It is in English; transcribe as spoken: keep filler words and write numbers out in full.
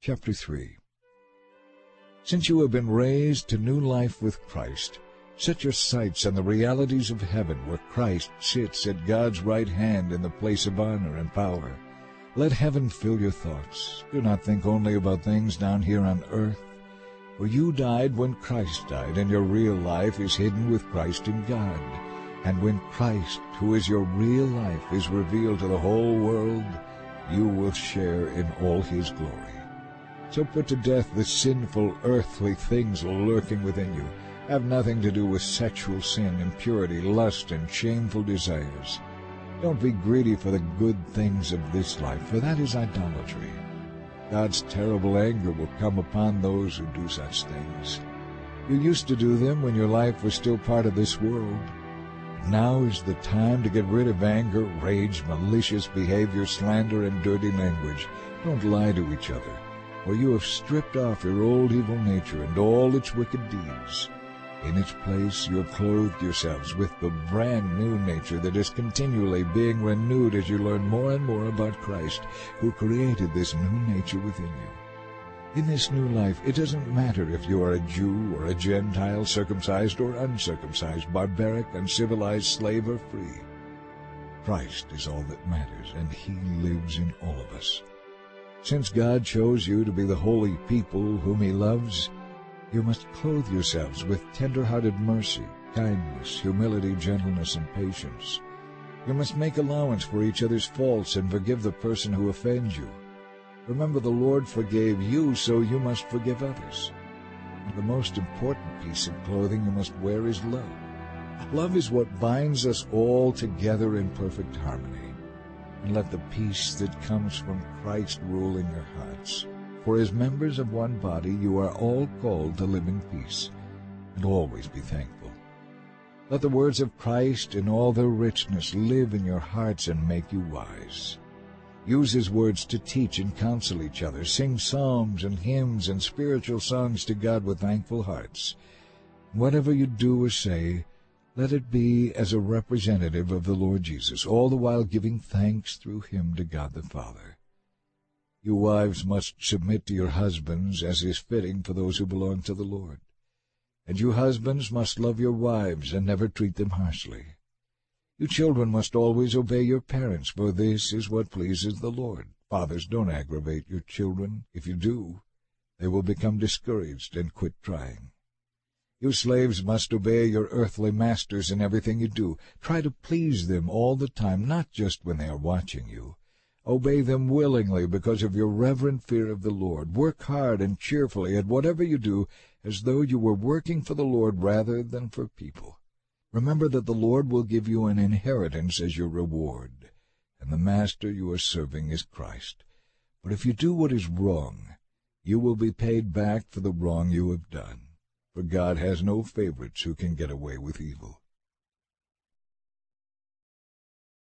Chapter three. Since you have been raised to new life with Christ, set your sights on the realities of heaven, where Christ sits at God's right hand in the place of honor and power. Let heaven fill your thoughts. Do not think only about things down here on earth. For you died when Christ died, and your real life is hidden with Christ in God. And when Christ, who is your real life, is revealed to the whole world, you will share in all his glory. So put to death the sinful, earthly things lurking within you. Have nothing to do with sexual sin, impurity, lust, and shameful desires. Don't be greedy for the good things of this life, for that is idolatry. God's terrible anger will come upon those who do such things. You used to do them when your life was still part of this world. Now is the time to get rid of anger, rage, malicious behavior, slander, and dirty language. Don't lie to each other, for you have stripped off your old evil nature and all its wicked deeds. In its place you have clothed yourselves with the brand new nature that is continually being renewed as you learn more and more about Christ, who created this new nature within you. In this new life, it doesn't matter if you are a Jew or a Gentile, circumcised or uncircumcised, barbaric, uncivilized, slave or free. Christ is all that matters, and he lives in all of us. Since God chose you to be the holy people whom he loves, you must clothe yourselves with tender-hearted mercy, kindness, humility, gentleness, and patience. You must make allowance for each other's faults and forgive the person who offends you. Remember, the Lord forgave you, so you must forgive others. And the most important piece of clothing you must wear is love. Love is what binds us all together in perfect harmony. And let the peace that comes from Christ rule in your hearts. For as members of one body you are all called to live in peace, and always be thankful. Let the words of Christ in all their richness live in your hearts and make you wise. Use his words to teach and counsel each other. Sing psalms and hymns and spiritual songs to God with thankful hearts. Whatever you do or say, let it be as a representative of the Lord Jesus, all the while giving thanks through him to God the Father. You wives must submit to your husbands as is fitting for those who belong to the Lord. And you husbands must love your wives and never treat them harshly. You children must always obey your parents, for this is what pleases the Lord. Fathers, don't aggravate your children. If you do, they will become discouraged and quit trying. You slaves must obey your earthly masters in everything you do. Try to please them all the time, not just when they are watching you. Obey them willingly because of your reverent fear of the Lord. Work hard and cheerfully at whatever you do, as though you were working for the Lord rather than for people. Remember that the Lord will give you an inheritance as your reward, and the master you are serving is Christ. But if you do what is wrong, you will be paid back for the wrong you have done, for God has no favorites who can get away with evil.